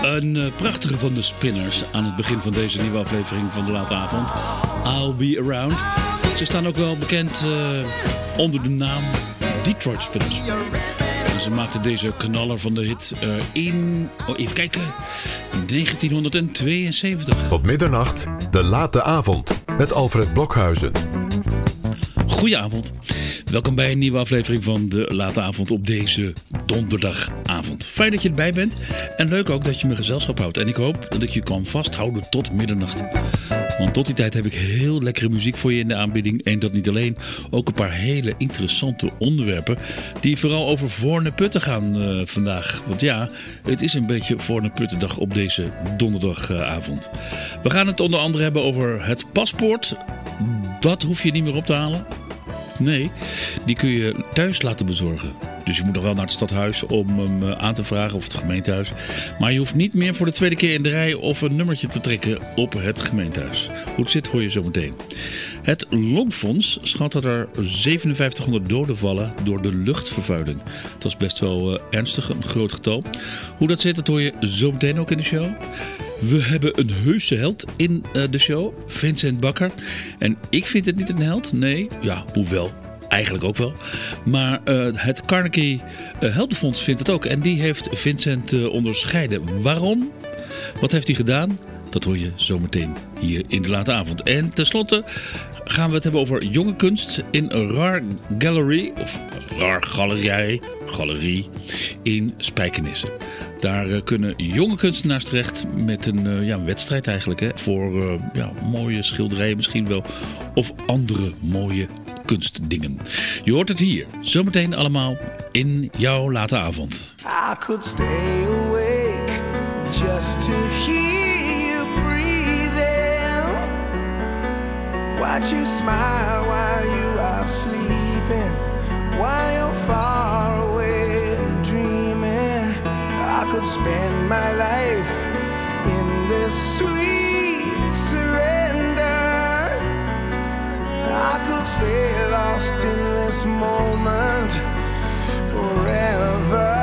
Een prachtige van de Spinners aan het begin van deze nieuwe aflevering van de late avond. I'll Be Around. Ze staan ook wel bekend onder de naam Detroit Spinners. En ze maakten deze knaller van de hit in, even kijken, 1972. Tot middernacht, de late avond met Alfred Blokhuizen. Goedenavond. Welkom bij een nieuwe aflevering van de late avond op deze donderdagavond. Fijn dat je erbij bent en leuk ook dat je me gezelschap houdt. En ik hoop dat ik je kan vasthouden tot middernacht. Want tot die tijd heb ik heel lekkere muziek voor je in de aanbieding. En dat niet alleen, ook een paar hele interessante onderwerpen die vooral over Voorne-Putten gaan vandaag. Want ja, het is een beetje Voorne-Puttendag op deze donderdagavond. We gaan het onder andere hebben over het paspoort. Dat hoef je niet meer op te halen. Nee, die kun je thuis laten bezorgen. Dus je moet nog wel naar het stadhuis om hem aan te vragen, of het gemeentehuis. Maar je hoeft niet meer voor de tweede keer in de rij of een nummertje te trekken op het gemeentehuis. Hoe het zit hoor je zo meteen. Het Longfonds schat dat er 5700 doden vallen door de luchtvervuiling. Dat is best wel ernstig, een groot getal. Hoe dat zit, dat hoor je zo meteen ook in de show. We hebben een heuse held in de show, Vincent Bakker. En ik vind het niet een held, nee, ja, hoewel, eigenlijk ook wel. Maar het Carnegie Heldenfonds vindt het ook. En die heeft Vincent onderscheiden. Waarom? Wat heeft hij gedaan? Dat hoor je zometeen hier in de late avond. En tenslotte gaan we het hebben over jonge kunst in RAR Gallery, of RAR Galerie in Spijkenisse. Daar kunnen jonge kunstenaars terecht met een wedstrijd eigenlijk. Hè, voor mooie schilderijen misschien wel. Of andere mooie kunstdingen. Je hoort het hier. Zometeen allemaal in jouw late avond. I could stay awake just to hear you breathing. Watch you smile while you are sleeping. While you're far away and dreaming. I could spend my life in this sweet surrender. I could stay lost in this moment forever.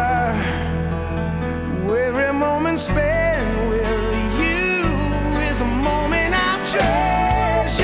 Every moment spent with you is a moment I treasure.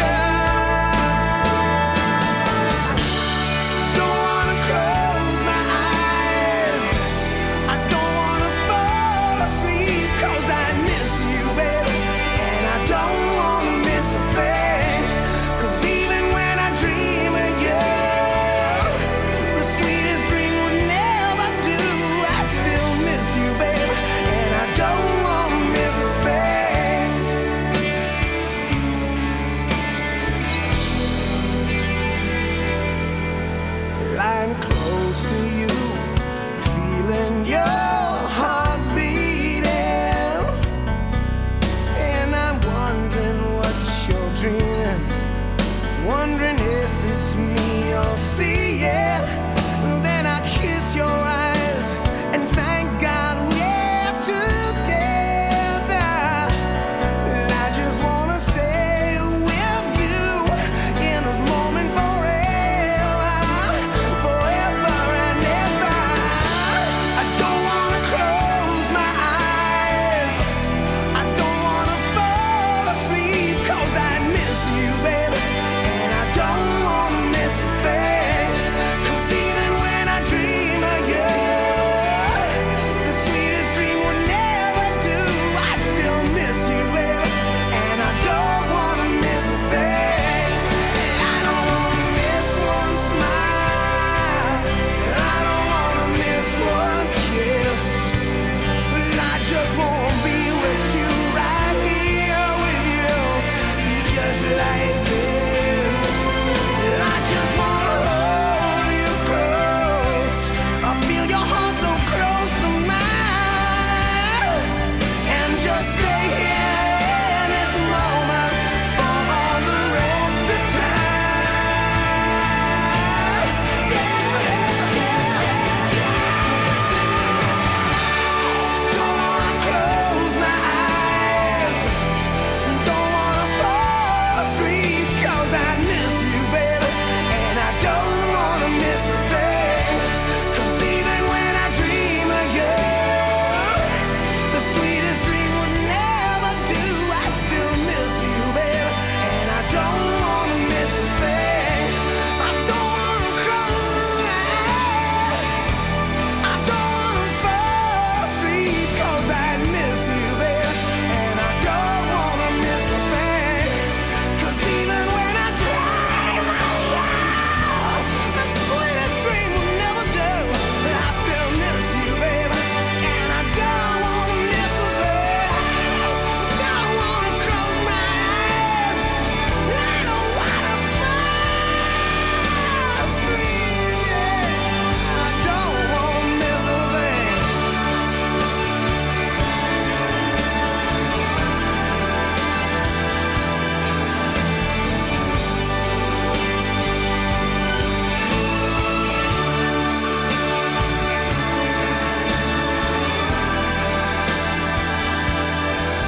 Don't wanna close my eyes. I don't wanna fall asleep 'cause I miss you, baby. And I don't wanna miss a thing. 'Cause even when I dream of you, the sweetest dream would never do. I'd still miss you, baby. And I don't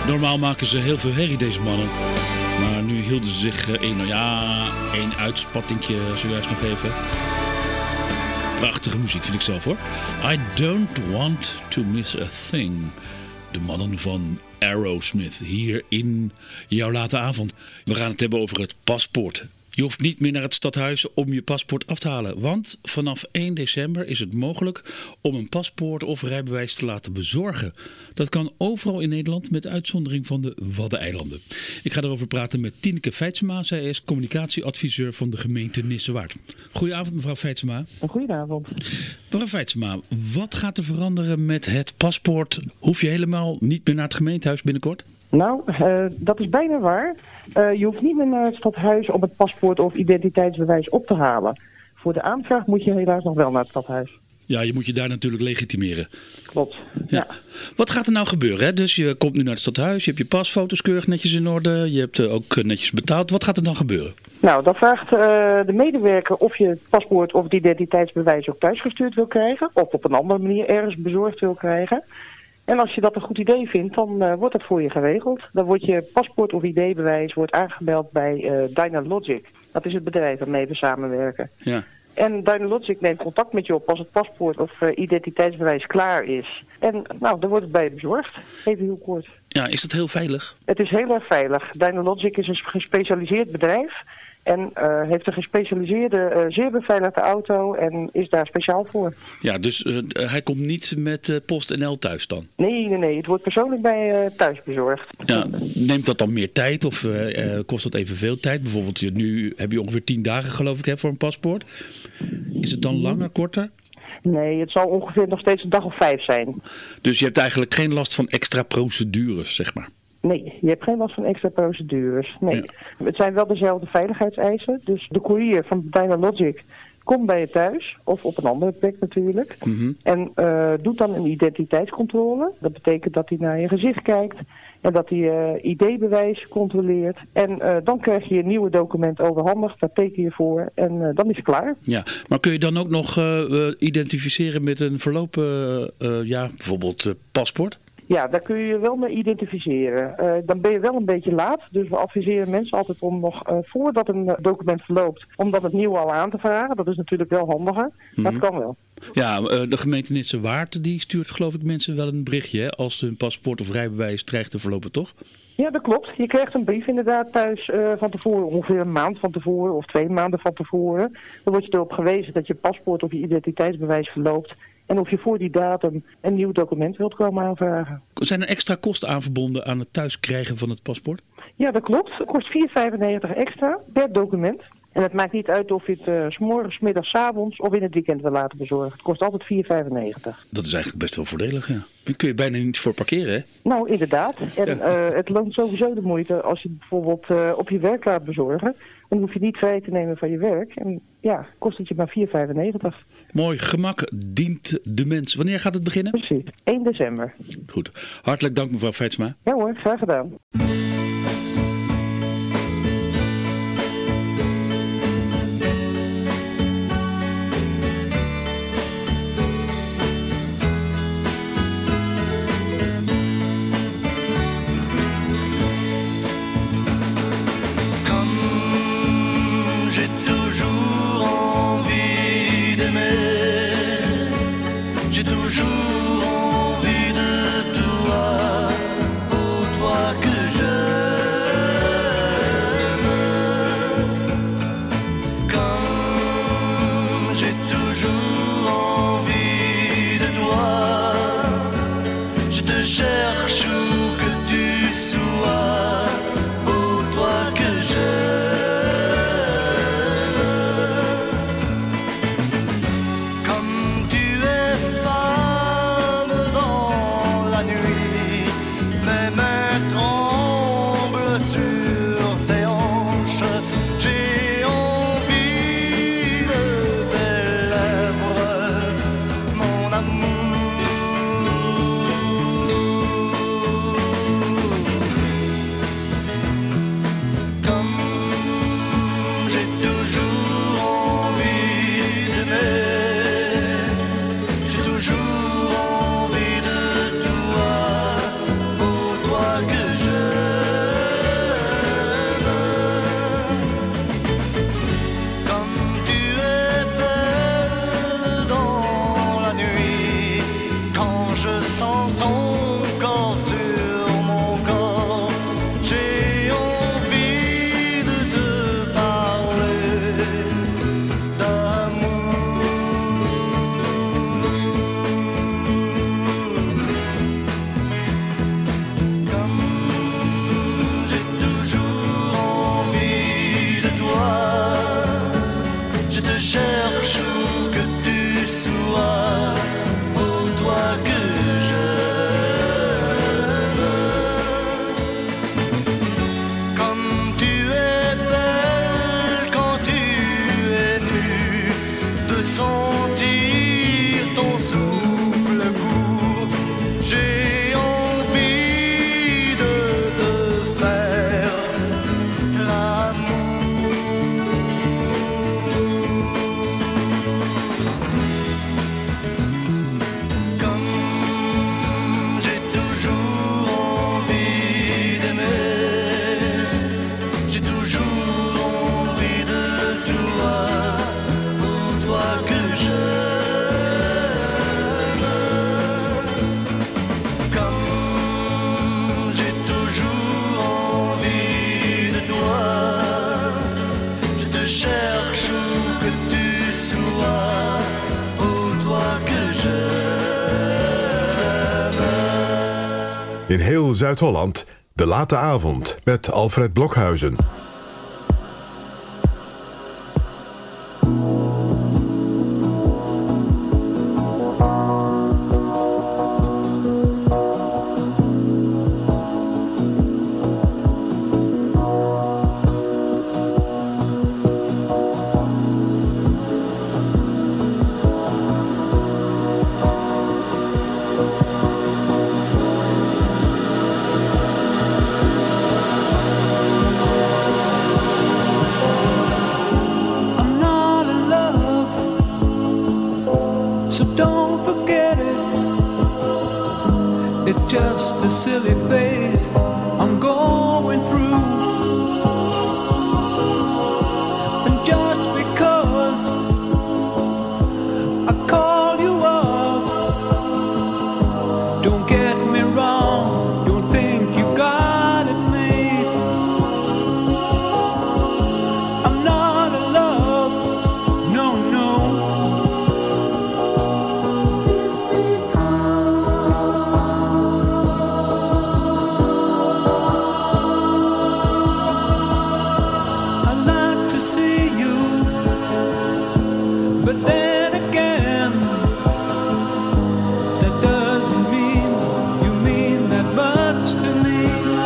Normaal maken ze heel veel herrie, deze mannen. Maar nu hielden ze zich één uitspattingje zojuist nog even. Prachtige muziek vind ik zelf hoor. I don't want to miss a thing. De mannen van Aerosmith hier in jouw late avond. We gaan het hebben over het paspoort. Je hoeft niet meer naar het stadhuis om je paspoort af te halen. Want vanaf 1 december is het mogelijk om een paspoort of rijbewijs te laten bezorgen. Dat kan overal in Nederland met uitzondering van de Waddeneilanden. Ik ga erover praten met Tineke Feitsema. Zij is communicatieadviseur van de gemeente Nissewaard. Goedenavond mevrouw Feitsema. Goedenavond. Mevrouw Feitsema, wat gaat er veranderen met het paspoort? Hoef je helemaal niet meer naar het gemeentehuis binnenkort? Nou, dat is bijna waar. Je hoeft niet meer naar het stadhuis om het paspoort of identiteitsbewijs op te halen. Voor de aanvraag moet je helaas nog wel naar het stadhuis. Ja, je moet je daar natuurlijk legitimeren. Klopt. Ja. Wat gaat er nou gebeuren? Hè? Dus je komt nu naar het stadhuis, je hebt je pasfoto's keurig netjes in orde, je hebt ook netjes betaald. Wat gaat er dan gebeuren? Nou, dan vraagt de medewerker of je het paspoort of het identiteitsbewijs ook thuisgestuurd wil krijgen. Of op een andere manier ergens bezorgd wil krijgen. En als je dat een goed idee vindt, dan wordt dat voor je geregeld. Dan wordt je paspoort of ID-bewijs aangemeld bij Dynalogic. Dat is het bedrijf waarmee we samenwerken. Ja. En Dynalogic neemt contact met je op als het paspoort of identiteitsbewijs klaar is. En nou, dan wordt het bij je bezorgd. Even heel kort. Ja, is dat heel veilig? Het is heel erg veilig. Dynalogic is een gespecialiseerd bedrijf. En heeft een gespecialiseerde, zeer beveiligde auto en is daar speciaal voor. Ja, dus hij komt niet met PostNL thuis dan? Nee. Het wordt persoonlijk bij thuis bezorgd. Ja, neemt dat dan meer tijd of kost dat evenveel tijd? Bijvoorbeeld nu heb je ongeveer 10 dagen geloof ik hè, voor een paspoort. Is het dan langer, korter? Nee, het zal ongeveer nog steeds een dag of 5 zijn. Dus je hebt eigenlijk geen last van extra procedures, zeg maar? Nee, je hebt geen last van extra procedures. Nee. Ja. Het zijn wel dezelfde veiligheidseisen. Dus de courier van Dynalogic komt bij je thuis. Of op een andere plek natuurlijk. Mm-hmm. En doet dan een identiteitscontrole. Dat betekent dat hij naar je gezicht kijkt. En dat hij je ID-bewijs controleert. En dan krijg je een nieuwe document overhandigd. Daar teken je voor. En dan is het klaar. Ja, maar kun je dan ook nog identificeren met een verlopen, bijvoorbeeld paspoort? Ja, daar kun je je wel mee identificeren. Dan ben je wel een beetje laat. Dus we adviseren mensen altijd om nog voordat een document verloopt, om dan het nieuwe al aan te vragen. Dat is natuurlijk wel handiger, maar het kan wel. Ja, de gemeente Nissewaard die stuurt geloof ik mensen wel een berichtje hè, als hun paspoort of rijbewijs dreigt te verlopen, toch? Ja, dat klopt. Je krijgt een brief inderdaad thuis van tevoren, ongeveer een maand van tevoren of 2 maanden van tevoren. Dan word je erop gewezen dat je paspoort of je identiteitsbewijs verloopt. En of je voor die datum een nieuw document wilt komen aanvragen. Zijn er extra kosten aan verbonden aan het thuiskrijgen van het paspoort? Ja, dat klopt. Het kost €4,95 extra per document. En het maakt niet uit of je het 's morgens, 's middags, 's avonds of in het weekend wil laten bezorgen. Het kost altijd €4,95. Dat is eigenlijk best wel voordelig, ja. Daar kun je bijna niet voor parkeren, hè? Nou, inderdaad. En het loont sowieso de moeite als je bijvoorbeeld op je werk laat bezorgen. Dan hoef je niet vrij te nemen van je werk. En ja, kost het je maar €4,95. Mooi, gemak dient de mens. Wanneer gaat het beginnen? Precies, 1 december. Goed. Hartelijk dank mevrouw Feitsema. Ja hoor, graag gedaan. J'ai toujours envie d'aimer, j'ai toujours envie de toi, oh toi que je Comme j'ai toujours envie de toi, je te cherche où que tu sois, pour toi que j'aime. Comme tu es belle quand tu es nue, de sentir ton souffle court, j'ai envie de te faire l'amour. Comme j'ai toujours envie d'aimer, j'ai toujours envie de toi, pour toi que j'aime. Comme j'ai toujours envie de toi, je te cherche où que tu sois, pour toi que j'aime. In heel Zuid-Holland, de late avond met Alfred Blokhuizen. I'm not in love, so don't forget it. It's just a silly phase I'm going through. And just because I call you up, don't get me wrong, don't think you got it made. I'm not in love, no, no. It's I'd like to see you, but then again, that doesn't mean you mean that much to me.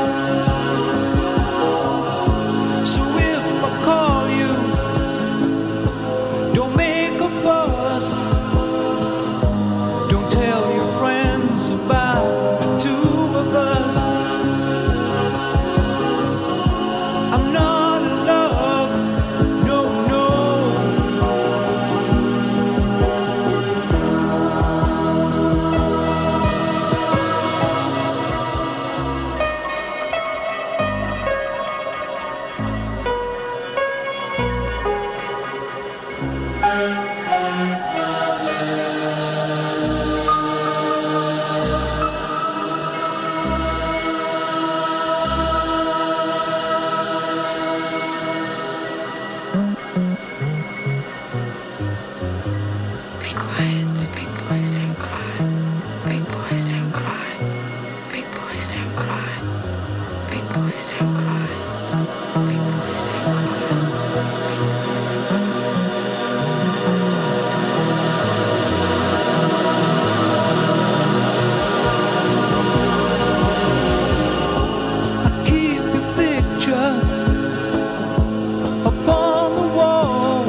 So if I call you, don't make a fuss. Don't tell your friends about the two of us. I'm not in love, no, no. Be quiet, big boys don't cry. Big boys don't cry. Big boys don't cry. Big boys don't cry. Big boys don't cry. I keep your picture upon the wall.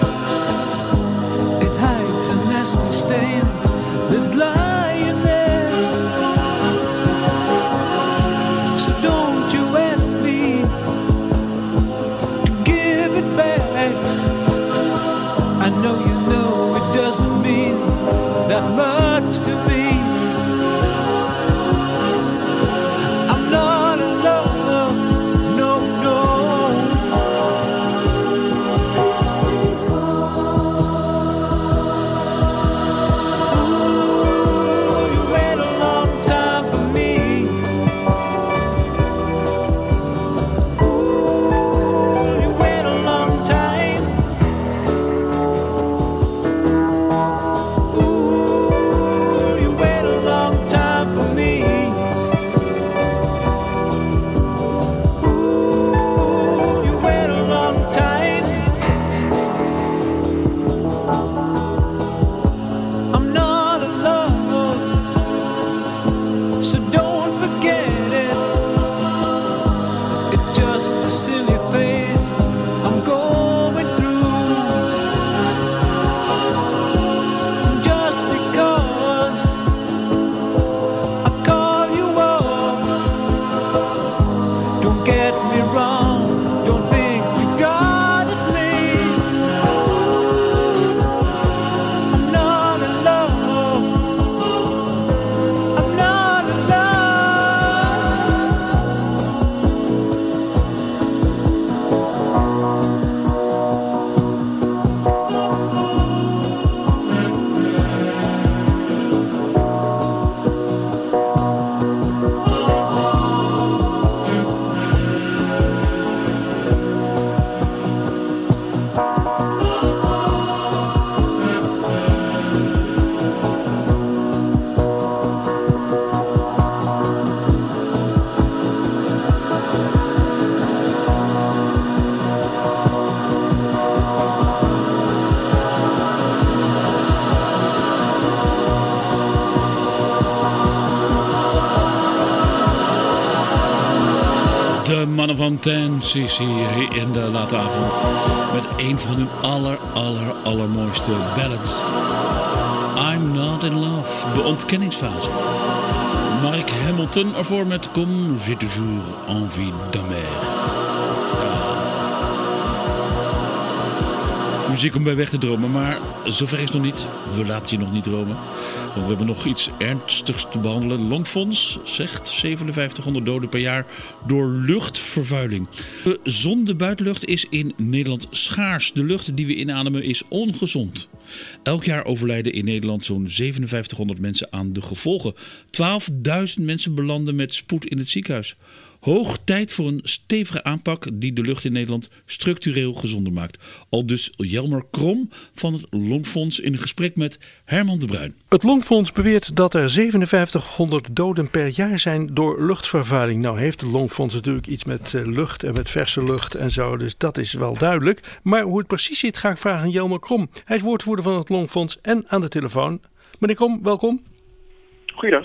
It hides a nasty stain that's lying there. So don't you ask me to give it back. I know you know it doesn't mean that much to me. I'm not in love, no, no. It's Ooh, you wait a long time for me. De mannen van 10cc in de late avond. Met een van hun allermooiste ballads. I'm Not In Love, de ontkenningsfase. Mark Hamilton ervoor met Comme j'ai toujours envie d'aimer. Muziek om bij weg te dromen, maar zover is het nog niet. We laten je nog niet dromen. Want we hebben nog iets ernstigs te behandelen. Longfonds zegt 5700 doden per jaar door luchtvervuiling. De gezonde buitenlucht is in Nederland schaars. De lucht die we inademen is ongezond. Elk jaar overlijden in Nederland zo'n 5700 mensen aan de gevolgen. 12.000 mensen belanden met spoed in het ziekenhuis. Hoog tijd voor een stevige aanpak die de lucht in Nederland structureel gezonder maakt. Aldus Jelmer Krom van het Longfonds in een gesprek met Herman de Bruin. Het Longfonds beweert dat er 5700 doden per jaar zijn door luchtvervuiling. Nou heeft het Longfonds natuurlijk iets met lucht en met verse lucht en zo, dus dat is wel duidelijk. Maar hoe het precies zit ga ik vragen aan Jelmer Krom. Hij is woordvoerder van het Longfonds en aan de telefoon. Meneer Krom, welkom. Goeiedag.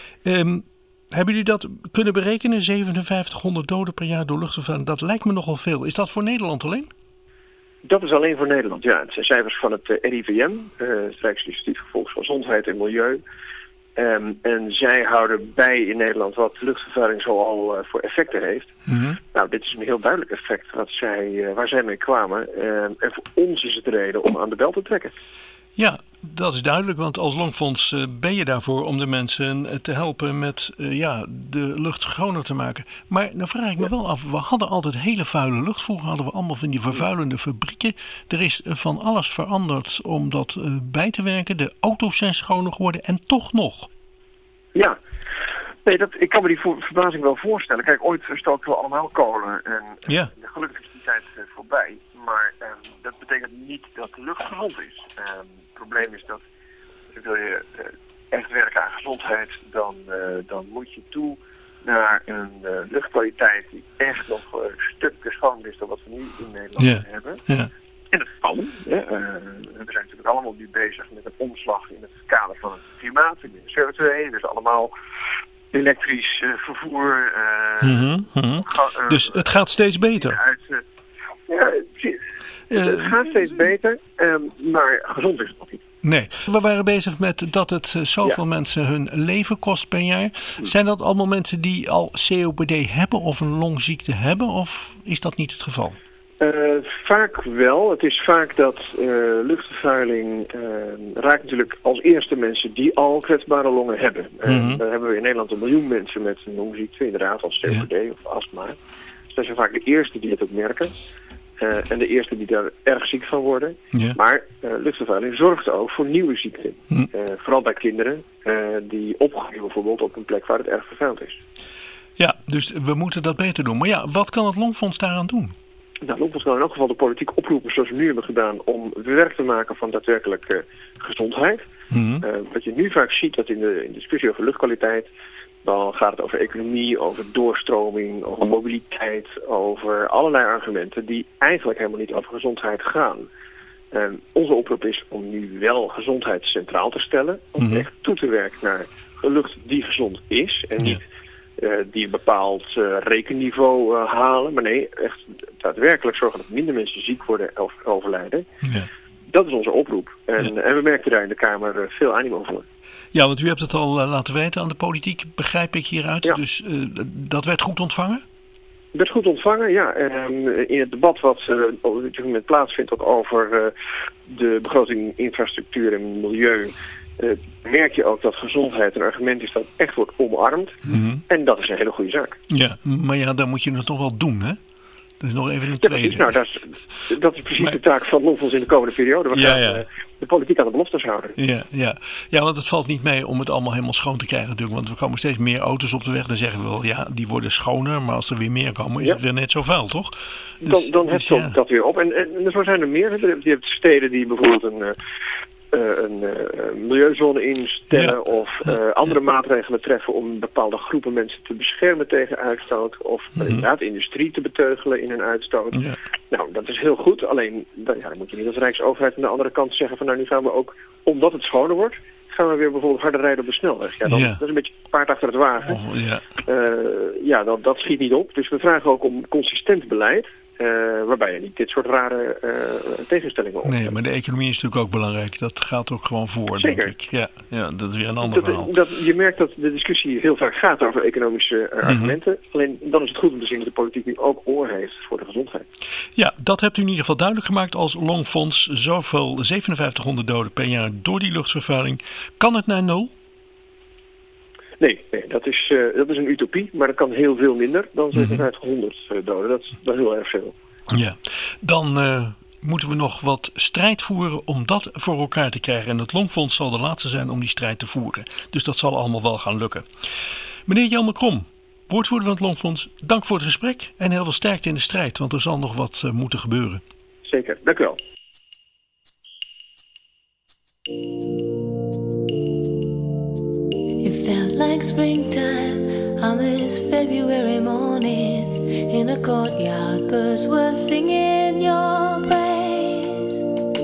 Hebben jullie dat kunnen berekenen? 5700 doden per jaar door luchtvervuiling. Dat lijkt me nogal veel. Is dat voor Nederland alleen? Dat is alleen voor Nederland, ja. Het zijn cijfers van het RIVM, het Rijksinstituut voor Volksgezondheid en Milieu. En zij houden bij in Nederland wat luchtvervuiling zoal voor effecten heeft. Mm-hmm. Nou, dit is een heel duidelijk effect waar zij mee kwamen. En voor ons is het de reden om aan de bel te trekken. Ja, dat is duidelijk, want als Longfonds ben je daarvoor om de mensen te helpen met de lucht schoner te maken. Maar dan vraag ik me wel af, we hadden altijd hele vuile lucht. Vroeger hadden we allemaal van die vervuilende fabrieken. Er is van alles veranderd om dat bij te werken. De auto's zijn schoner geworden en toch nog. Ja, nee, ik kan me die verbazing wel voorstellen. Kijk, ooit stookten we allemaal kolen en gelukkig is die tijd voorbij. Maar dat betekent niet dat de lucht gezond is. Het probleem is dat wil je echt werken aan gezondheid, dan moet je toe naar een luchtkwaliteit die echt nog stukken schoner is dan wat we nu in Nederland hebben. Ja. En dat kan. We zijn natuurlijk allemaal nu bezig met een omslag in het kader van het klimaat, in de CO2. Dus allemaal elektrisch vervoer. Dus het gaat steeds beter. Het gaat steeds beter, maar gezond is het nog niet. Nee, we waren bezig met dat het zoveel mensen hun leven kost per jaar. Zijn dat allemaal mensen die al COPD hebben of een longziekte hebben, of is dat niet het geval? Vaak wel. Het is vaak dat luchtvervuiling raakt natuurlijk als eerste mensen die al kwetsbare longen hebben. Dan hebben we in Nederland 1 miljoen mensen met een longziekte, inderdaad, als COPD of astma. Dus dat zijn vaak de eerste die het ook merken. En de eerste die daar erg ziek van worden. Ja. Maar luchtvervuiling zorgt ook voor nieuwe ziekten. Vooral bij kinderen die opgroeien bijvoorbeeld op een plek waar het erg vervuild is. Ja, dus we moeten dat beter doen. Maar ja, wat kan het Longfonds daaraan doen? Nou, het Longfonds kan in elk geval de politiek oproepen zoals we nu hebben gedaan om werk te maken van daadwerkelijk gezondheid. Wat je nu vaak ziet dat in de discussie over luchtkwaliteit, dan gaat het over economie, over doorstroming, over mobiliteit, over allerlei argumenten die eigenlijk helemaal niet over gezondheid gaan. Onze oproep is om nu wel gezondheid centraal te stellen, om echt toe te werken naar lucht die gezond is en niet die een bepaald rekenniveau halen, maar nee, echt daadwerkelijk zorgen dat minder mensen ziek worden of overlijden. Ja. Dat is onze oproep. En we merken daar in de Kamer veel animo voor. Ja, want u hebt het al laten weten aan de politiek, begrijp ik hieruit. Ja. Dus dat werd goed ontvangen? Het werd goed ontvangen, ja. In het debat wat op dit moment plaatsvindt ook over de begroting infrastructuur en milieu, merk je ook dat gezondheid een argument is dat echt wordt omarmd. En dat is een hele goede zaak. Ja, maar ja, dan moet je het toch wel doen, hè? Dat is nog even een tweede. Nou, dat is precies de taak van Longfonds in de komende periode. We gaan de politiek aan de beloftes houden. Ja, want het valt niet mee om het allemaal helemaal schoon te krijgen natuurlijk. Want er komen steeds meer auto's op de weg. Dan zeggen we wel, ja, die worden schoner. Maar als er weer meer komen, is het weer net zo vuil, toch? Dus, dan hebt dat weer op. En zo zijn er meer. Je hebt steden die bijvoorbeeld een milieuzone instellen of andere maatregelen treffen om bepaalde groepen mensen te beschermen tegen uitstoot of inderdaad industrie te beteugelen in hun uitstoot. Ja. Nou, dat is heel goed. Alleen, dan moet je niet als Rijksoverheid aan de andere kant zeggen van nou, nu gaan we ook, omdat het schoner wordt, gaan we weer bijvoorbeeld harder rijden op de snelweg. Ja, dat is een beetje paard achter het wagen. Dat schiet niet op. Dus we vragen ook om consistent beleid. Waarbij je niet dit soort rare tegenstellingen op. Nee, maar de economie is natuurlijk ook belangrijk. Dat gaat ook gewoon voor, Zeker. denk ik. Ja, dat is weer een ander verhaal. Je merkt dat de discussie heel vaak gaat over economische argumenten. Alleen dan is het goed om te zien dat de politiek nu ook oor heeft voor de gezondheid. Ja, dat hebt u in ieder geval duidelijk gemaakt als Longfonds. Zoveel 5700 doden per jaar door die luchtvervuiling. Kan het naar 0? Nee, dat is een utopie, maar dat kan heel veel minder dan 5700 doden. Dat is heel erg veel. Ja, dan moeten we nog wat strijd voeren om dat voor elkaar te krijgen. En het Longfonds zal de laatste zijn om die strijd te voeren. Dus dat zal allemaal wel gaan lukken. Meneer Jelmer Krom, woordvoerder van het Longfonds, dank voor het gesprek en heel veel sterkte in de strijd, want er zal nog wat moeten gebeuren. Zeker, dank u wel. It felt like springtime on this February morning. In a courtyard, birds were singing your praise.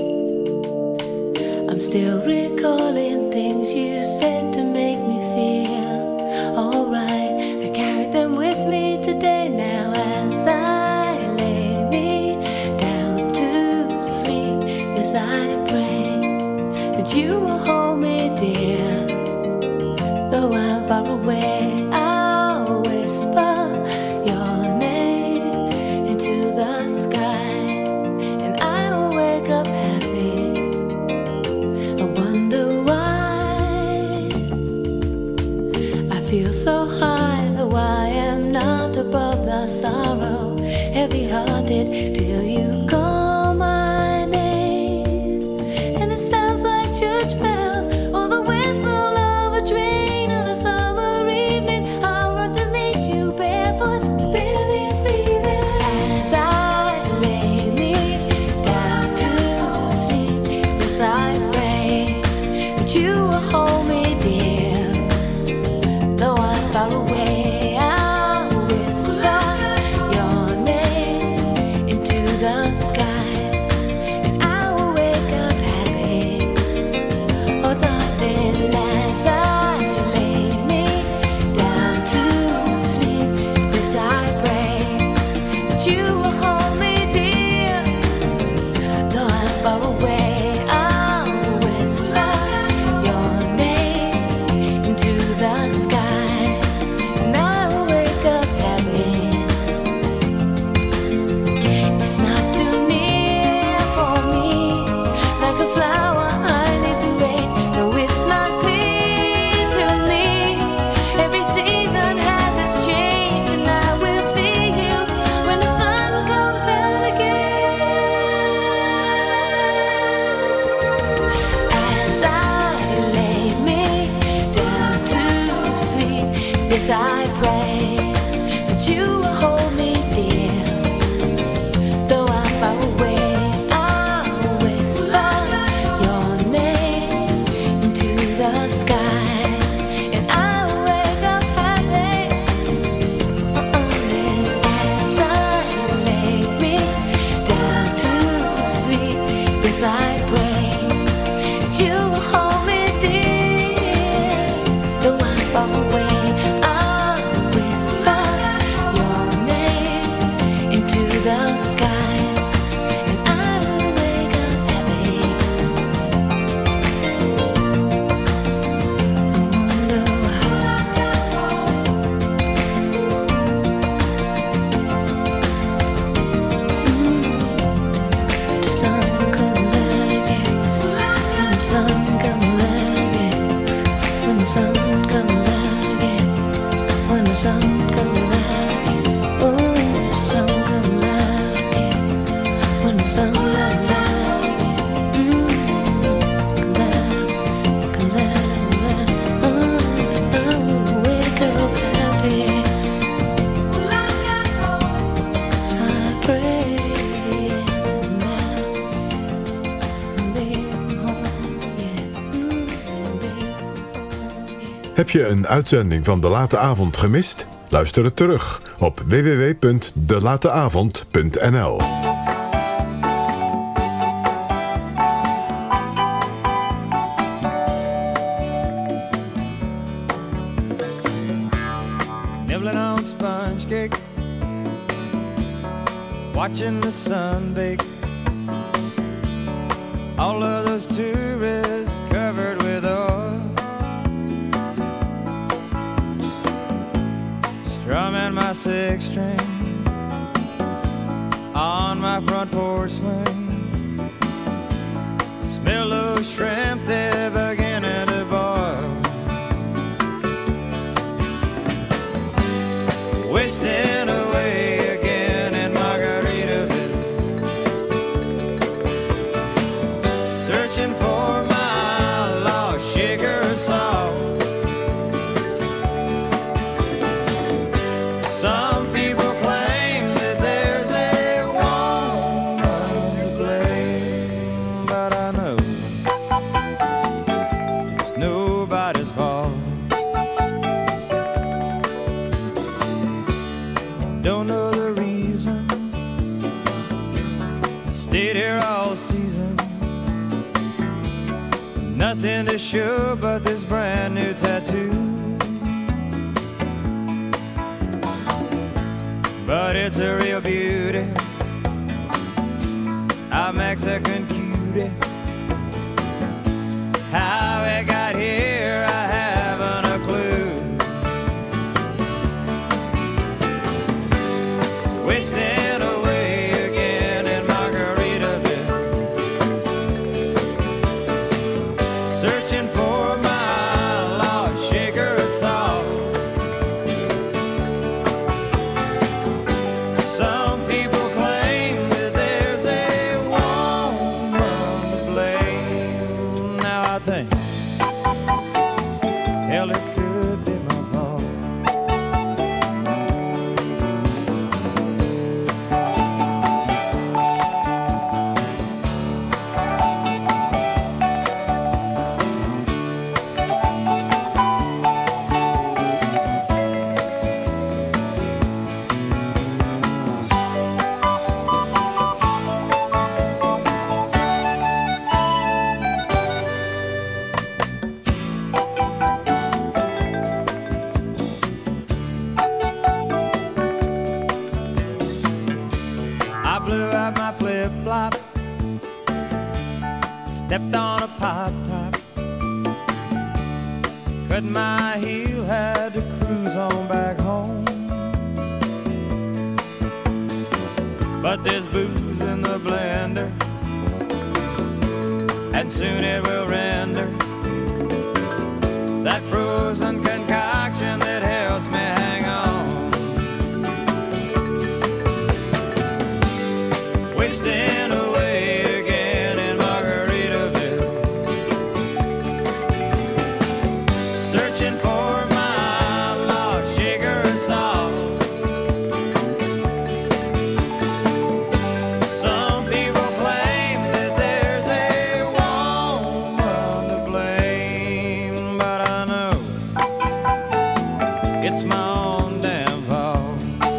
I'm still recalling things you said to make me feel alright. I carry them with me today now as I lay me down to sleep. Yes, I pray that you will hold me dear. Though I'm far away, I'll whisper your name into the sky, and I'll wake up happy. I wonder why I feel so high, though I am not above the sorrow. Heavy-hearted till you call my name, and it sounds like church bells or the whistle of a train on a summer evening. I'll run to meet you barefoot, barely breathing. As I lay me down to sleep, yes, I pray that you will hold me dear. Though I'm far away, I'll whisper your name into the sky, and I will wake up happy. Oh, darling, as I lay me down to sleep, yes, I pray that you will hold me dear. Though I'm far away, I'll whisper your name into the sky, and I will wake up happy. It's not too near for me, like a flower I need to rain. No, it's not clear to me. Every season has its change, and I will see you when the sun comes out again. As I lay me down to sleep, yes, I pray that you will hold me dear. Though I'm far away, I'll whisper your name into the sky, and I will wake up happy. As I lay me down to sleep, yes, I pray that you will hold me dear. Though I'm far away, I'll whisper your name into the sky, and I will wake up happy. I wonder why the sun comes out again. When the sun comes out again. When the sun comes out again. When the sun comes out again. Oh, the sun comes out again. When the sun comes out again. Comes out, comes out. Oh, I will wake up happy. So I pray now, baby, home, yeah, baby, Heb je een uitzending van De Late Avond gemist? Luister het terug op www.delateavond.nl. watching the sun bake. All of those tourists covered with oil, strumming my six string on my front porch swing. Smell those shrimp, they're beginning to boil. Wasting away again in Margaritaville, searching for my lost sugar salt. Some people claim that there's a woman to blame, but I know it's nobody's fault. Don't know the reason, stayed here all season. Nothing to show but this brand new tattoo. But it's a real beauty, a Mexican cutie. How it got here, I haven't a clue. Wasting away again in Margaritaville, searching for my lost sugar salt. Some people claim that there's a woman to blame. Now I think, hell, it could be my fault. I blew out my flip-flop, stepped on a pop top, cut my heel, had to cruise on back home. But there's booze in the blender, and soon it will render that frozen concoction that helps me hang on. Wasting away again in Margaritaville, searching for my lost sugar salt. Some people claim that there's a woman to blame, but I know it's my own damn fault.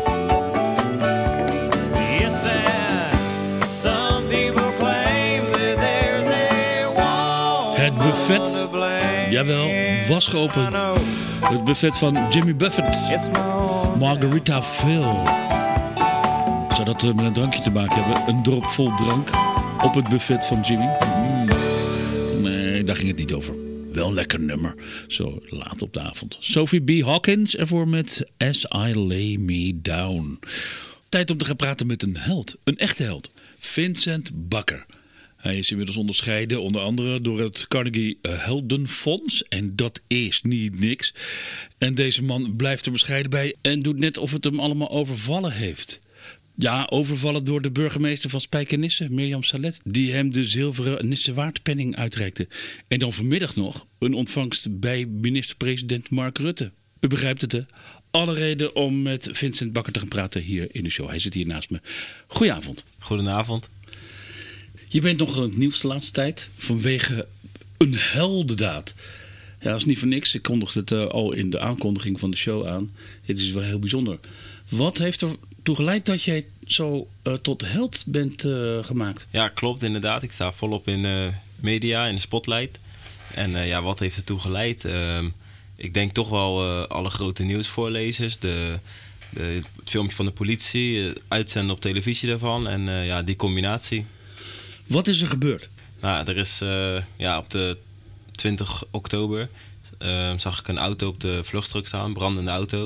Yes, and some people claim that there's a woman Het buffet, to blame. jawel, was geopend. Het buffet van Jimmy Buffett, It's my own Margaritaville. Zou dat met een drankje te maken hebben? Een drop vol drank op het buffet van Jimmy? Nee, daar ging het niet over. Wel een lekker nummer, zo laat op de avond. Sophie B. Hawkins ervoor met As I Lay Me Down. Tijd om te gaan praten met een held, een echte held. Vincent Bakker. Hij is inmiddels onderscheiden, onder andere door het Carnegie Heldenfonds. En dat is niet niks. En deze man blijft er bescheiden bij en doet net of het hem allemaal overvallen heeft. Ja, overvallen door de burgemeester van Spijkenisse, Mirjam Salet, die hem de zilveren Nissewaardpenning uitreikte. En dan vanmiddag nog een ontvangst bij minister-president Mark Rutte. U begrijpt het, hè? Alle reden om met Vincent Bakker te gaan praten hier in de show. Hij zit hier naast me. Goedenavond. Goedenavond. Je bent nog het nieuws de laatste tijd vanwege een heldendaad. Ja, dat is niet voor niks. Ik kondigde het al in de aankondiging van de show aan. Het is wel heel bijzonder. Wat heeft er toe geleid dat jij zo tot held bent gemaakt? Ja, klopt inderdaad. Ik sta volop in media, in de spotlight. En wat heeft ertoe geleid? Ik denk toch wel alle grote nieuwsvoorlezers, de Het filmpje van de politie, uitzenden op televisie daarvan en die combinatie. Wat is er gebeurd? Nou, er is op de 20 oktober zag ik een auto op de vluchtstrook staan, een brandende auto.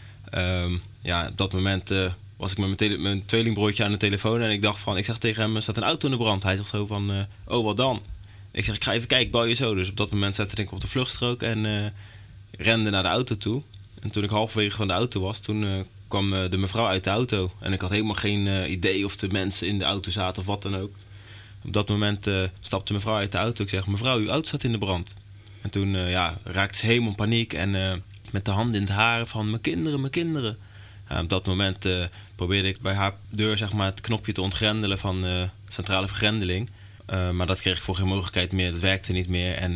Op dat moment was ik met mijn tweelingbroertje aan de telefoon en ik zeg tegen hem, er staat een auto in de brand. Hij zegt zo van, wat dan? Ik zeg, ik ga even kijken, bel je zo. Dus op dat moment zette ik op de vluchtstrook en rende naar de auto toe. En toen ik halverwege van de auto was, toen kwam de mevrouw uit de auto. En ik had helemaal geen idee of de mensen in de auto zaten of wat dan ook. Op dat moment stapte mevrouw uit de auto. Ik zeg, mevrouw, uw auto staat in de brand. En toen raakte ze helemaal in paniek en met de handen in het haar van mijn kinderen. Op dat moment probeerde ik bij haar deur zeg maar, het knopje te ontgrendelen van centrale vergrendeling. Maar dat kreeg ik voor geen mogelijkheid meer. Dat werkte niet meer. En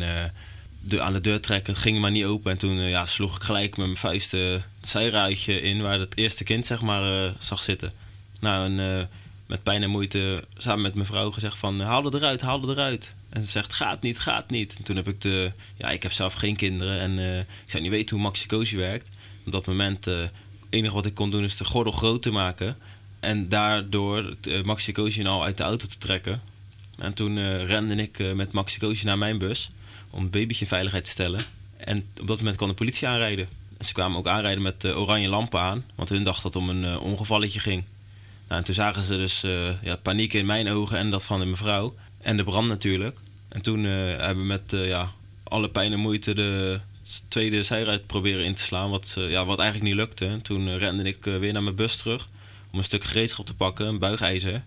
aan de deur trekken, het ging maar niet open. En toen sloeg ik gelijk met mijn vuist het zijruitje in waar het eerste kind zeg maar, zag zitten. Nou, en met pijn en moeite samen met mijn vrouw gezegd van haal het eruit. En ze zegt gaat niet. En toen heb ik ik heb zelf geen kinderen en ik zou niet weten hoe maxicosi werkt. Op dat moment, het enige wat ik kon doen is de gordel groot te maken. En daardoor maxicosi al uit de auto te trekken. En toen rende ik met maxicosi naar mijn bus om het babytje in veiligheid te stellen. En op dat moment kwam de politie aanrijden. En ze kwamen ook aanrijden met oranje lampen aan, want hun dachten dat het om een ongevalletje ging. Nou, en toen zagen ze dus paniek in mijn ogen en dat van de mevrouw. En de brand natuurlijk. En toen hebben we met alle pijn en moeite de tweede zijruit proberen in te slaan. Wat eigenlijk niet lukte. En toen rende ik weer naar mijn bus terug om een stuk gereedschap te pakken, een buigijzer.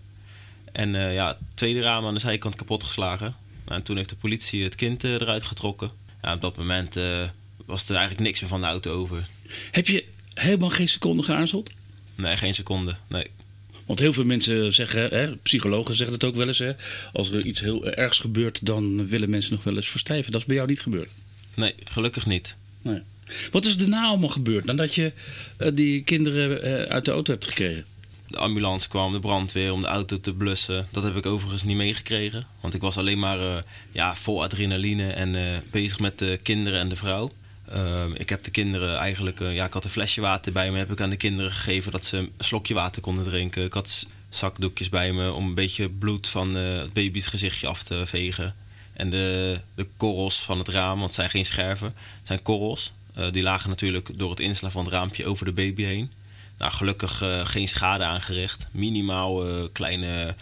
En het tweede raam aan de zijkant kapot geslagen. En toen heeft de politie het kind eruit getrokken. Ja, op dat moment was er eigenlijk niks meer van de auto over. Heb je helemaal geen seconde geaarzeld? Nee, geen seconde. Nee. Want heel veel mensen zeggen, psychologen zeggen het ook wel eens, als er iets heel ergs gebeurt, dan willen mensen nog wel eens verstijven. Dat is bij jou niet gebeurd? Nee, gelukkig niet. Nee. Wat is daarna allemaal gebeurd nadat je die kinderen uit de auto hebt gekregen? De ambulance kwam, de brandweer om de auto te blussen. Dat heb ik overigens niet meegekregen. Want ik was alleen maar vol adrenaline en bezig met de kinderen en de vrouw. Ik heb de kinderen eigenlijk... ik had een flesje water bij me. Heb ik aan de kinderen gegeven dat ze een slokje water konden drinken. Ik had zakdoekjes bij me om een beetje bloed van het baby's gezichtje af te vegen. En de korrels van het raam, want het zijn geen scherven. Het zijn korrels. Die lagen natuurlijk door het inslaan van het raampje over de baby heen. Nou, gelukkig geen schade aangericht. Minimaal kleine...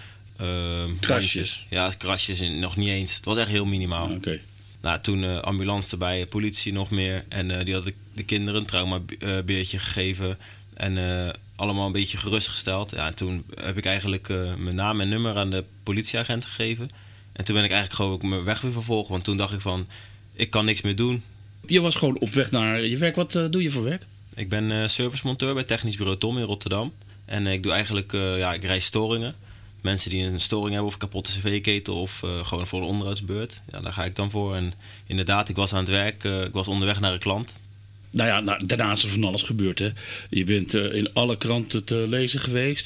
krasjes? Ja, krasjes. Nog niet eens. Het was echt heel minimaal. Okay. Nou, toen ambulance erbij, politie nog meer. En die had de kinderen een traumabeertje gegeven. En allemaal een beetje gerustgesteld. Ja, en toen heb ik eigenlijk mijn naam en nummer aan de politieagent gegeven. En toen ben ik eigenlijk gewoon mijn weg weer vervolgen. Want toen dacht ik van, ik kan niks meer doen. Je was gewoon op weg naar je werk. Wat doe je voor werk? Ik ben servicemonteur bij Technisch Bureau Tom in Rotterdam. En ik doe eigenlijk, ik rij storingen. Mensen die een storing hebben of een kapotte cv-ketel of gewoon voor een onderhoudsbeurt. Ja, daar ga ik dan voor. En inderdaad, ik was aan het werk. Ik was onderweg naar een klant. Nou ja, daarna is er van alles gebeurd. Hè? Je bent in alle kranten te lezen geweest.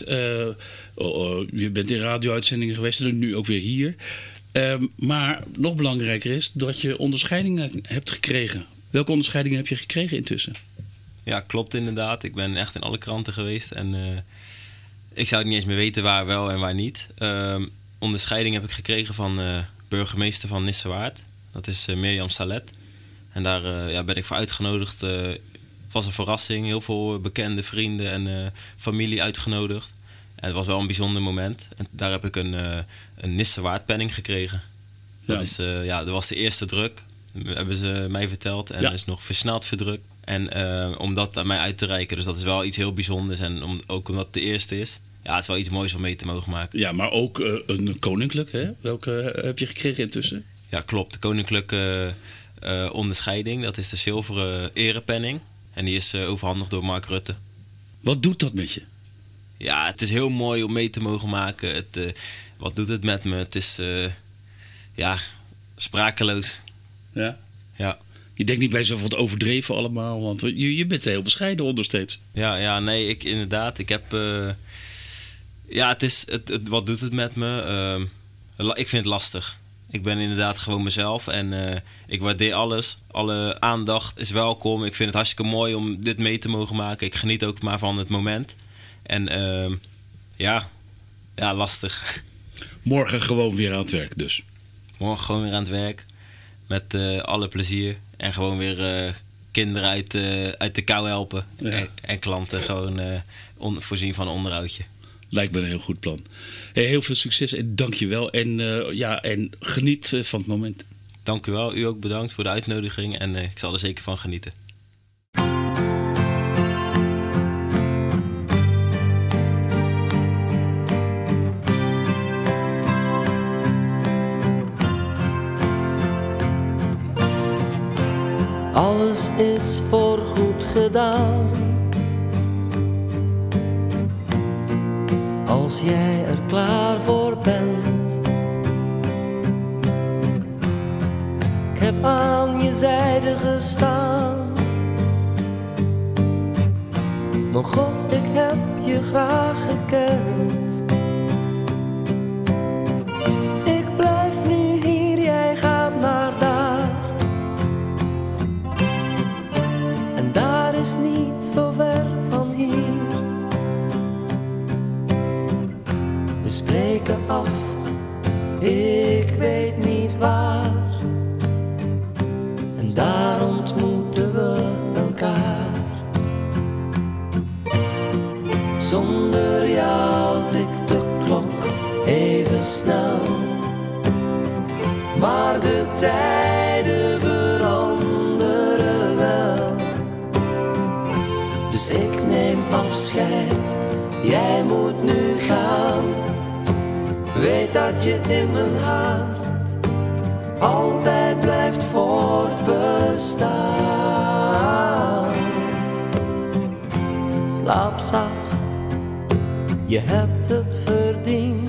Je bent in radio-uitzendingen geweest en nu ook weer hier. Maar nog belangrijker is dat je onderscheidingen hebt gekregen. Welke onderscheidingen heb je gekregen intussen? Ja, klopt inderdaad. Ik ben echt in alle kranten geweest. En ik zou het niet eens meer weten waar wel en waar niet. Onderscheiding heb ik gekregen van burgemeester van Nissewaard. Dat is Mirjam Salet. En daar ben ik voor uitgenodigd. Het was een verrassing. Heel veel bekende vrienden en familie uitgenodigd. En het was wel een bijzonder moment. En daar heb ik een Nissewaard-penning gekregen. Ja. Dat was de eerste druk. Hebben ze mij verteld. En is nog versneld verdrukt. En om dat aan mij uit te reiken. Dus dat is wel iets heel bijzonders. En ook omdat het de eerste is. Ja, het is wel iets moois om mee te mogen maken. Ja, maar ook een koninklijk. Hè? Welke heb je gekregen intussen? Ja, klopt. De koninklijke onderscheiding. Dat is de zilveren erepenning. En die is overhandigd door Mark Rutte. Wat doet dat met je? Ja, het is heel mooi om mee te mogen maken. Wat doet het met me? Het is sprakeloos. Ja? Ja. Je denkt niet bij zo wat overdreven allemaal, want je bent heel bescheiden onder steeds. Ja, nee, inderdaad. Ik heb... wat doet het met me? Ik vind het lastig. Ik ben inderdaad gewoon mezelf en ik waardeer alles. Alle aandacht is welkom. Ik vind het hartstikke mooi om dit mee te mogen maken. Ik geniet ook maar van het moment. En lastig. Morgen gewoon weer aan het werk dus. Morgen gewoon weer aan het werk. Met alle plezier. En gewoon weer kinderen uit de kou helpen. Ja. En klanten gewoon voorzien van een onderhoudje. Lijkt me een heel goed plan. Hey, heel veel succes en dank je wel. En geniet van het moment. Dank u wel. U ook bedankt voor de uitnodiging. En ik zal er zeker van genieten. Alles is voorgoed gedaan. Als jij er klaar voor bent. Ik heb aan je zijde gestaan. Mijn God, ik heb je graag gekend. Ik blijf nu hier, jij gaat naar daar. En daar is niet zo ver van hier. We spreken af, ik weet niet waar. En daar ontmoeten we elkaar. Zonder jou tikt de klok even snel. Maar de tijden veranderen wel. Dus ik neem afscheid, jij moet nu gaan. Weet dat je in mijn hart altijd blijft voortbestaan. Slaap zacht, je hebt het verdiend.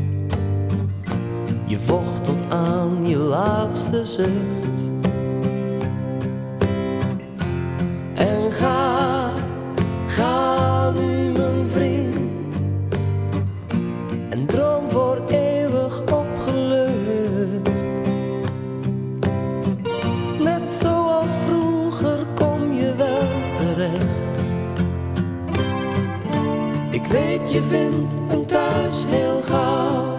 Je vocht tot aan je laatste zucht. En ga nu mijn vriend. En droom voor eeuwig opgelucht. Net zoals vroeger kom je wel terecht. Ik weet je vindt een thuis heel gauw.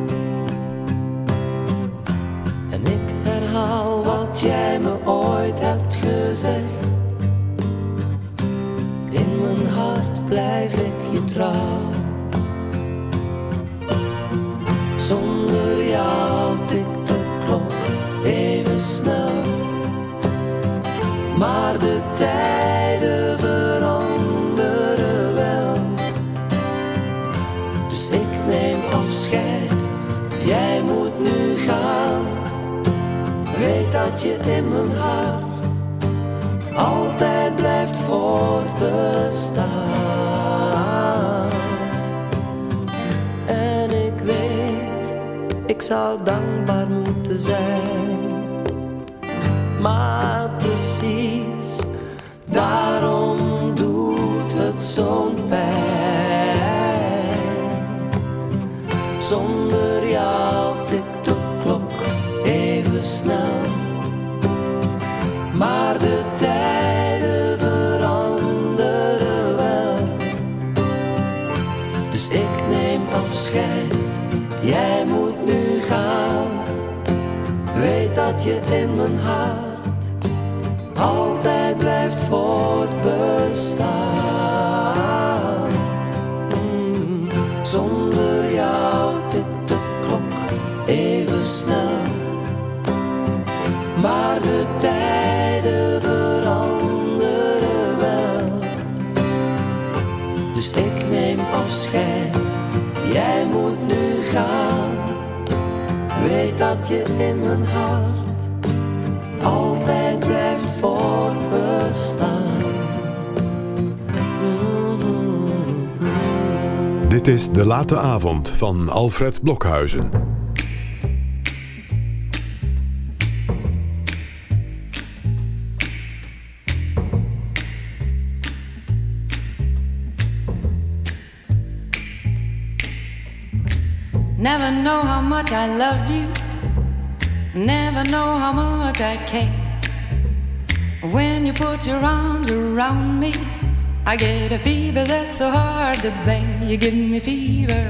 En ik herhaal wat jij me ooit hebt gezegd. In mijn hart blijf ik je trouw. Zonder jou tikt de klok even snel. Maar de tijden veranderen wel. Dus ik neem afscheid, jij moet nu gaan. Weet dat je in mijn hart altijd blijft voortbestaan. En ik weet, ik zou dankbaar moeten zijn. Maar precies, daarom doet het zo'n pijn. Zonder jou tikt de klok even snel. Maar de tijden veranderen wel. Dus ik neem afscheid, jij moet nu gaan. Weet dat je in mijn hart altijd blijft voortbestaan. Zonder jou tikt de klok even snel. Maar de tijden veranderen wel. Dus ik neem afscheid, jij moet nu gaan. Weet dat je in mijn hart altijd blijft voortbestaan. Dit is De Late Avond van Alfred Blokhuizen. Never know how much I love you never know how much I care. When you put your arms around me, I get a fever that's so hard to bear. You give me fever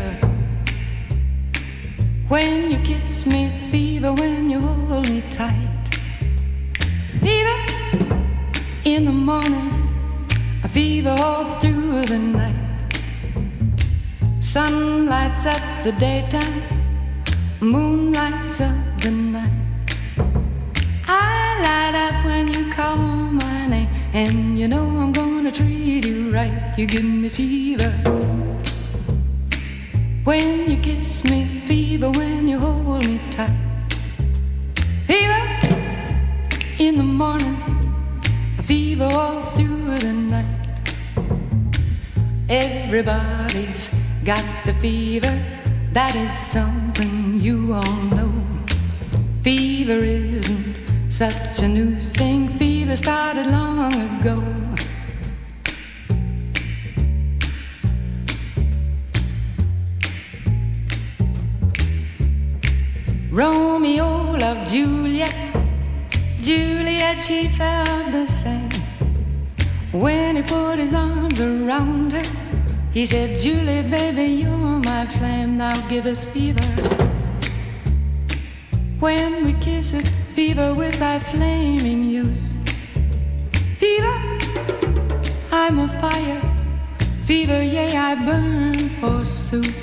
when you kiss me, fever when you hold me tight. Fever in the morning, a fever all through the night. Sun lights up the daytime, moon lights up the night. I light up when you call my name, and you know I'm gonna treat you right. You give me fever when you kiss me, fever when you hold me tight. Fever in the morning, a fever all through the night. Everybody's got the fever, that is something you all know. Fever isn't such a new thing, fever started long ago. Romeo loved Juliet, Juliet, she felt the same. When he put his arms around her, he said, Julie, baby, you're my flame, now give us fever. When we kiss it, fever with thy flaming youth. Fever, I'm a fire. Fever, yea, I burn forsooth.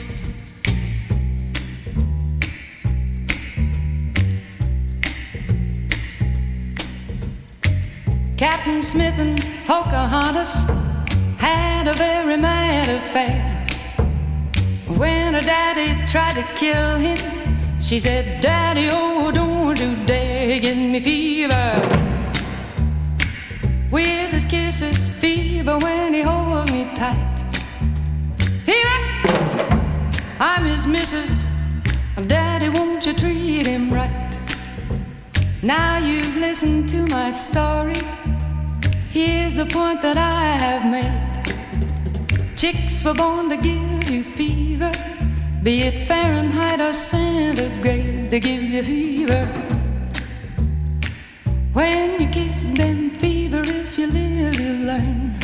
Captain Smith and Pocahontas had a very mad affair. When her daddy tried to kill him, she said, Daddy, oh, don't you dare give me fever. With his kisses, fever when he holds me tight. Fever, I'm his missus. Daddy, won't you treat him right? Now you've listened to my story. Here's the point that I have made. Chicks were born to give you fever, be it Fahrenheit or centigrade, to give you fever. When you kiss them, fever, if you live, you learn.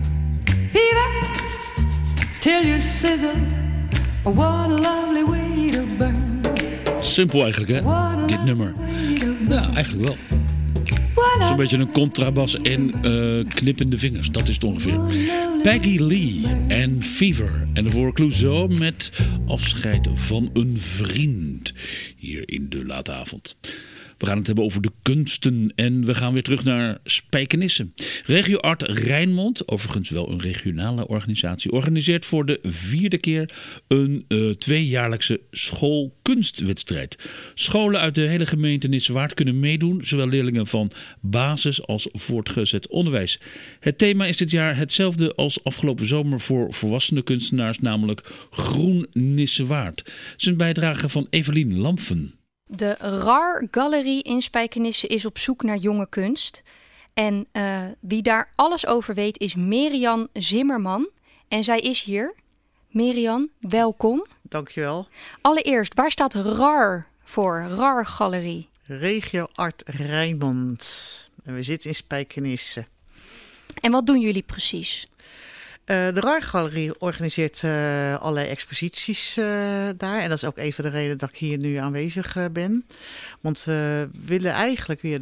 Fever, till you sizzle, what a lovely way to burn. Simpel eigenlijk, hè? Dit nummer. Ja, eigenlijk wel. Zo'n beetje een contrabas en knippende vingers. Dat is het ongeveer. Peggy Lee en Fever. En daarvoor Clouseau met Afscheid van een vriend. Hier in de late avond. We gaan het hebben over de kunsten en we gaan weer terug naar Spijkenisse. Regio Art Rijnmond, overigens wel een regionale organisatie, organiseert voor de 4e keer een 2-jaarlijkse schoolkunstwedstrijd. Scholen uit de hele gemeente Nissewaard kunnen meedoen, zowel leerlingen van basis als voortgezet onderwijs. Het thema is dit jaar hetzelfde als afgelopen zomer voor volwassene kunstenaars, namelijk Groen Nissewaard. Het is een bijdrage van Evelien Lamfen. De RAR Galerie in Spijkenisse is op zoek naar jonge kunst. En wie daar alles over weet is Merian Zimmerman. En zij is hier. Merian, welkom. Dankjewel. Allereerst, waar staat RAR voor? RAR Galerie. Regio Art Rijnmond. En we zitten in Spijkenisse. En wat doen jullie precies? De RAR Galerie organiseert allerlei exposities daar. En dat is ook een van de redenen dat ik hier nu aanwezig ben. Want we willen eigenlijk weer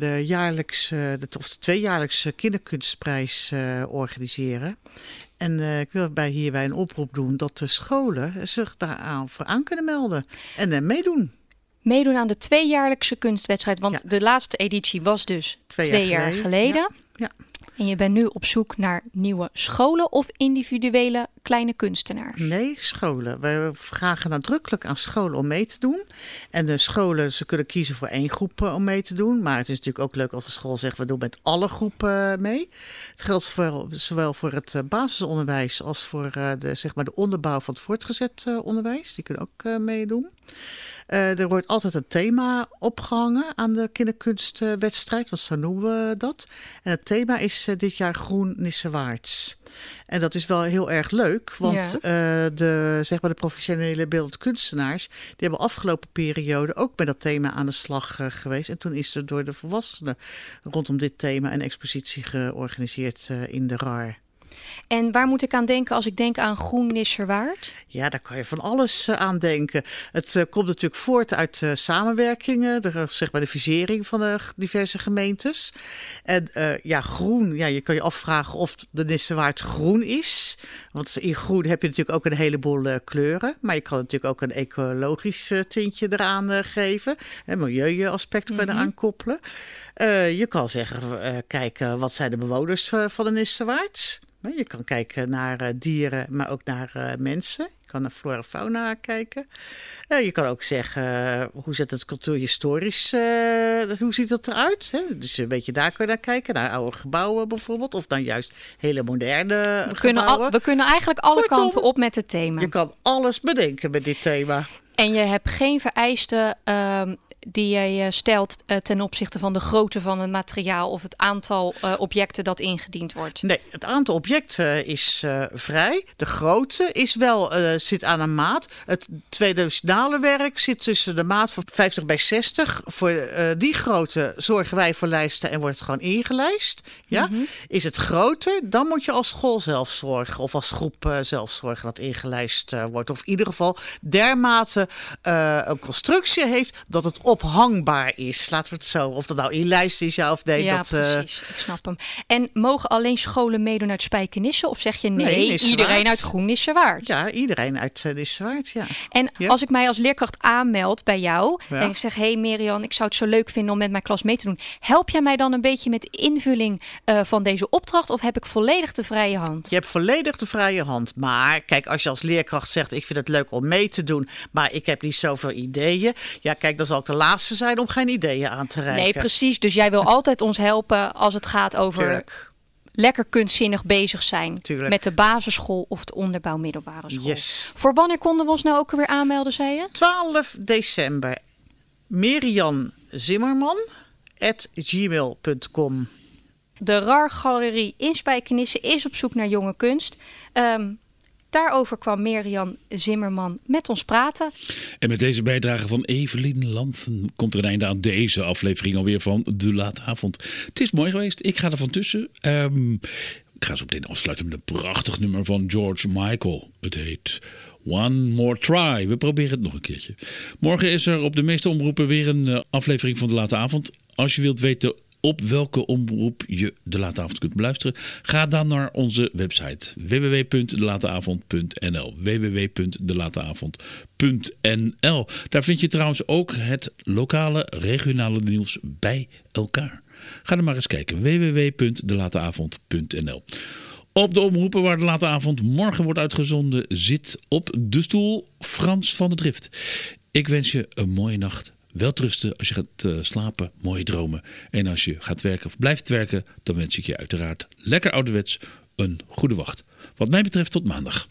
de 2-jaarlijkse kinderkunstprijs organiseren. En ik wil hierbij een oproep doen dat de scholen zich daar voor aan kunnen melden en meedoen. Meedoen aan de 2-jaarlijkse kunstwedstrijd. Want de laatste editie was dus 2 jaar geleden. Ja. En je bent nu op zoek naar nieuwe scholen of individuele kleine kunstenaars? Nee, scholen. We vragen nadrukkelijk aan scholen om mee te doen. En de scholen, ze kunnen kiezen voor 1 groep om mee te doen. Maar het is natuurlijk ook leuk als de school zegt, we doen met alle groepen mee. Het geldt zowel voor het basisonderwijs als voor de onderbouw van het voortgezet onderwijs. Die kunnen ook meedoen. Er wordt altijd een thema opgehangen aan de kinderkunstwedstrijd, want zo noemen we dat. En het thema is dit jaar Groen Nissewaarts. En dat is wel heel erg leuk, want de professionele beeldend kunstenaars, die hebben afgelopen periode ook met dat thema aan de slag geweest. En toen is er door de volwassenen rondom dit thema een expositie georganiseerd in de RAR. En waar moet ik aan denken als ik denk aan Groen Nisserwaard? Ja, daar kan je van alles aan denken. Het komt natuurlijk voort uit samenwerkingen, de fusering van de diverse gemeentes. En groen, je kan je afvragen of de Nisserwaard groen is. Want in groen heb je natuurlijk ook een heleboel kleuren. Maar je kan natuurlijk ook een ecologisch tintje eraan geven. Een milieuaspect kan je eraan koppelen. Je kan zeggen, kijken, wat zijn de bewoners van de Nisserwaard? Je kan kijken naar dieren, maar ook naar mensen. Je kan naar flora en fauna kijken. Je kan ook zeggen, hoe zit het cultuurhistorisch, hoe ziet het eruit? Hè? Dus een beetje daar kun je naar kijken. Naar oude gebouwen bijvoorbeeld. Of dan juist hele moderne gebouwen. We kunnen eigenlijk alle kanten op met het thema. Je kan alles bedenken met dit thema. En je hebt geen vereisten die je stelt ten opzichte van de grootte van het materiaal of het aantal objecten dat ingediend wordt? Nee, het aantal objecten is vrij. De grootte is wel, zit aan een maat. Het tweedimensionale werk zit tussen de maat van 50 bij 60. Voor die grootte zorgen wij voor lijsten en wordt het gewoon ingelijst. Ja? Mm-hmm. Is het groter, dan moet je als school zelf zorgen of als groep zelf zorgen dat ingelijst wordt. Of in ieder geval dermate een constructie heeft dat het ophangbaar is. Laten we het zo. Of dat nou in lijst is, ja of nee. Ja, precies. Ik snap hem. En mogen alleen scholen meedoen uit Spijkenisse? Of zeg je nee iedereen uit Groen Nisserwaard? Ja, iedereen uit Nisserwaard, ja. En als ik mij als leerkracht aanmeld bij jou en ik zeg, hey Merian, ik zou het zo leuk vinden om met mijn klas mee te doen. Help jij mij dan een beetje met de invulling van deze opdracht of heb ik volledig de vrije hand? Je hebt volledig de vrije hand. Maar kijk, als je als leerkracht zegt, ik vind het leuk om mee te doen, maar ik heb niet zoveel ideeën. Ja, kijk, dan zal ik de laatste zijn om geen ideeën aan te reiken. Nee, precies. Dus jij wil altijd ons helpen als het gaat over lekker kunstzinnig bezig zijn. Tuurlijk. Met de basisschool of de onderbouw middelbare school. Yes. Voor wanneer konden we ons nou ook weer aanmelden, zei je? 12 december. merianzimmerman@gmail.com. De RAR Galerie in Spijkenisse is op zoek naar jonge kunst. Daarover kwam Merian Zimmerman met ons praten. En met deze bijdrage van Evelien Lampen komt er een einde aan deze aflevering alweer van De Late Avond. Het is mooi geweest. Ik ga er van tussen. Ik ga zo meteen afsluiten met een prachtig nummer van George Michael. Het heet One More Try. We proberen het nog een keertje. Morgen is er op de meeste omroepen weer een aflevering van De Late Avond. Als je wilt weten op welke omroep je De Late Avond kunt beluisteren, ga dan naar onze website www.delateavond.nl www.delateavond.nl. Daar vind je trouwens ook het lokale, regionale nieuws bij elkaar. Ga er maar eens kijken. www.delateavond.nl. Op de omroepen waar De Late Avond morgen wordt uitgezonden zit op de stoel Frans van der Drift. Ik wens je een mooie nacht. Welterusten als je gaat slapen, mooie dromen. En als je gaat werken of blijft werken, dan wens ik je uiteraard lekker ouderwets een goede wacht. Wat mij betreft tot maandag.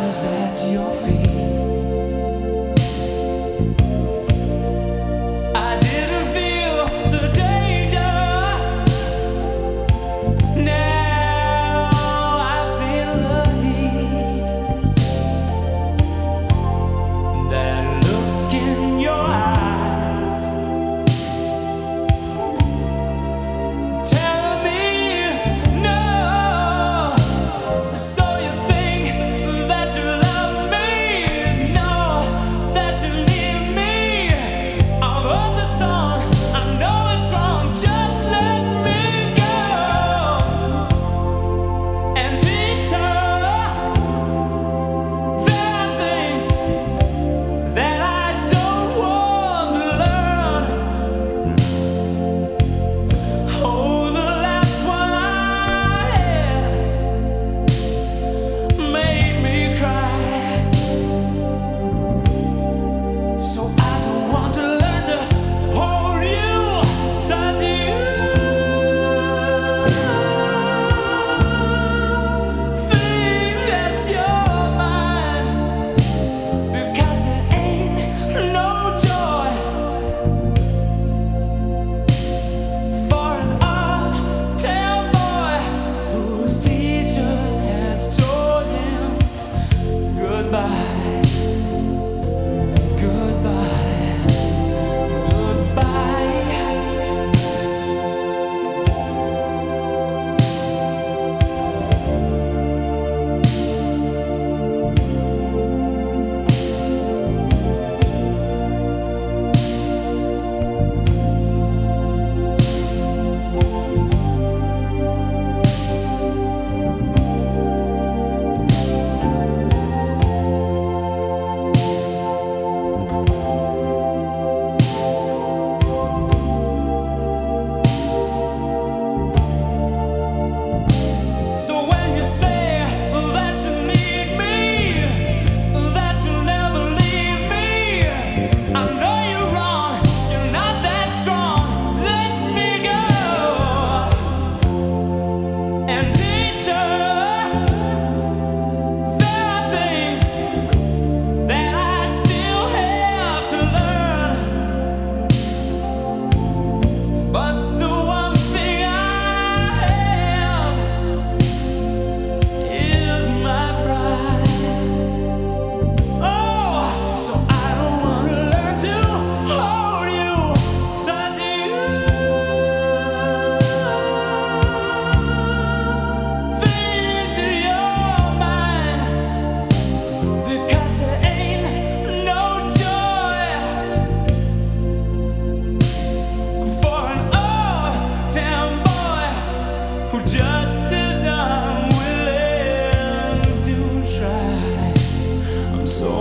was at your feet. I didn't feel the danger. Now I feel the heat. That look in your eyes, tell me no. So you think that you love me? No, that you need me. I've heard the song, I know it's wrong. Just let me go and teach her. There are things that I don't want to learn. Oh, the last one I had made me cry. So I don't want to learn to hold you, touch you. Think that you're mine, because there ain't no joy for an uptown boy whose teacher has told him goodbye, goodbye, goodbye. So when you say that you need me, that you'll never leave me, I know you're wrong, you're not that strong. Let me go and teach her. There are things that I still have to learn, but the one thing I have is my pride. Oh, so I don't want to learn to hold you, touch you. Think that you're mine, because there ain't no joy for an uptown boy who just is unwilling to try. I'm so